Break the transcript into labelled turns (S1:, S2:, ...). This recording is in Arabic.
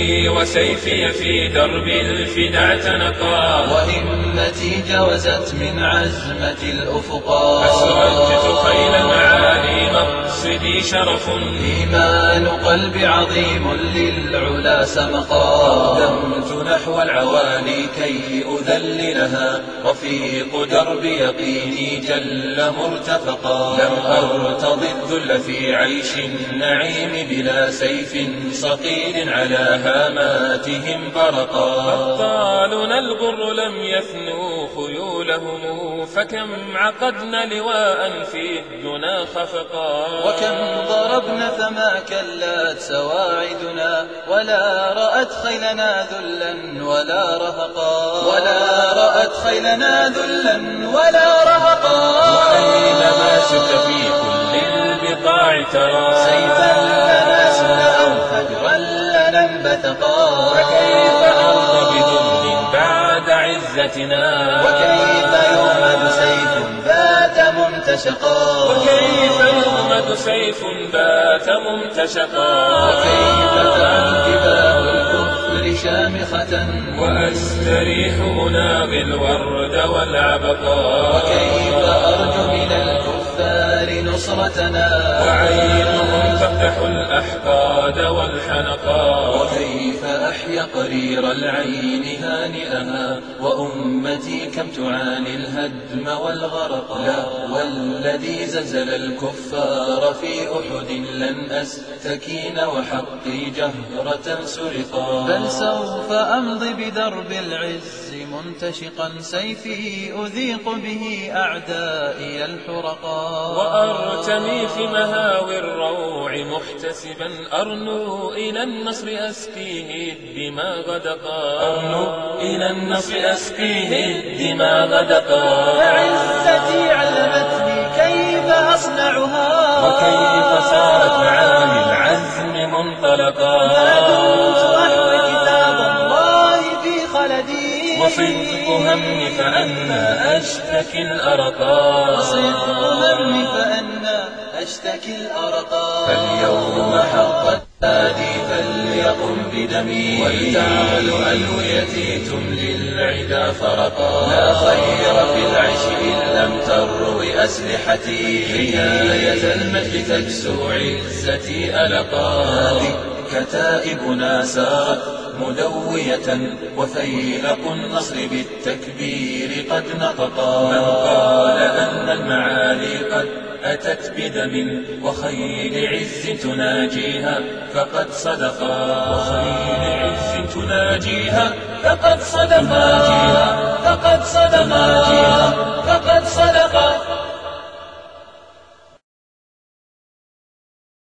S1: سيفي وسيفي في درب الفدا اعتنقا،
S2: وهمتي جوزت من عزمة الأفقا.
S1: أسرجت خيل المعالي مقصدي شرف،
S2: إيمان قلبي عظيم للعلا سمقا.
S1: أقدمت نحو العوالي كي أذللها، رفيق درب يقيني جل مرتفقا. لم أرتض الذل في عيش النعيم بلا سيف صقيل على هاماتهم برقا. أبطالنا الغر لم يثنوا خيولهم، فكم عقدنا لواء في الدنا خفقا.
S2: وكم ضربنا فما كلت سواعدنا، ولا رأت خيلنا ذلا ولا رهقا. ولا رأت خيلنا ذلا ولا رهقا.
S1: وأينما سرت في كل البقاع ترى
S2: سيفا لنا سنا أو فجرا لنا انبثقا.
S1: فكيف أرضى بذل بعد عزتنا،
S2: وكيف يومد سيف بات ممتشقا.
S1: وكيف يغمد سيف بات ممتشقا.
S2: وكيف تنكباه الكفر شامخة،
S1: وأستريح مناغي الورد والعبقا.
S2: وكيف أرجو من الكفار نصرتنا،
S1: وعينهم تفتح الأحقاد والحنقا.
S2: وكيف أحيا قرير العين هانئها، وأمتي كم تعاني الهدم والغرق. لا والذي زلزل الكفار في أحد لن أستكين وحقي جهرة سرقا. بل سوف أمضي بدرب العز منتشقا، سيفي أذيق به أعدائي الحرقا.
S1: وأرتمي في مهاوي الروع محتسبا، أرنو إلى النصر أسقيه الدماء غدقا. أرنو إلى النصر أسقيه الدماء غدقا.
S2: فعزتي علمتني كيف أصنعها،
S1: وكيف صارت معاني العزم منطلقا.
S2: ما دمت أحوي كتاب الله في خلدي،
S1: وصدق همي فأنا أشتكي الأرقا.
S2: وصدق همي فأنا أشتكي الأرقا.
S1: فاليوم حقت هادي فليقم بدمي، ولتعل ألويتي تملي العدا فرقا. لا خير في العيش إن لم تروي أسلحتي، حكاية المجد تكسو عزتي ألقا. هذه كتائبنا سارت مدوية، وفيلق النصر بالتكبير قد نطقا. من قال أن المعالي قد أتت بدم وخيل عز تناجيها فقد صدقا. وخيل عز تناجيها فقد صدقا.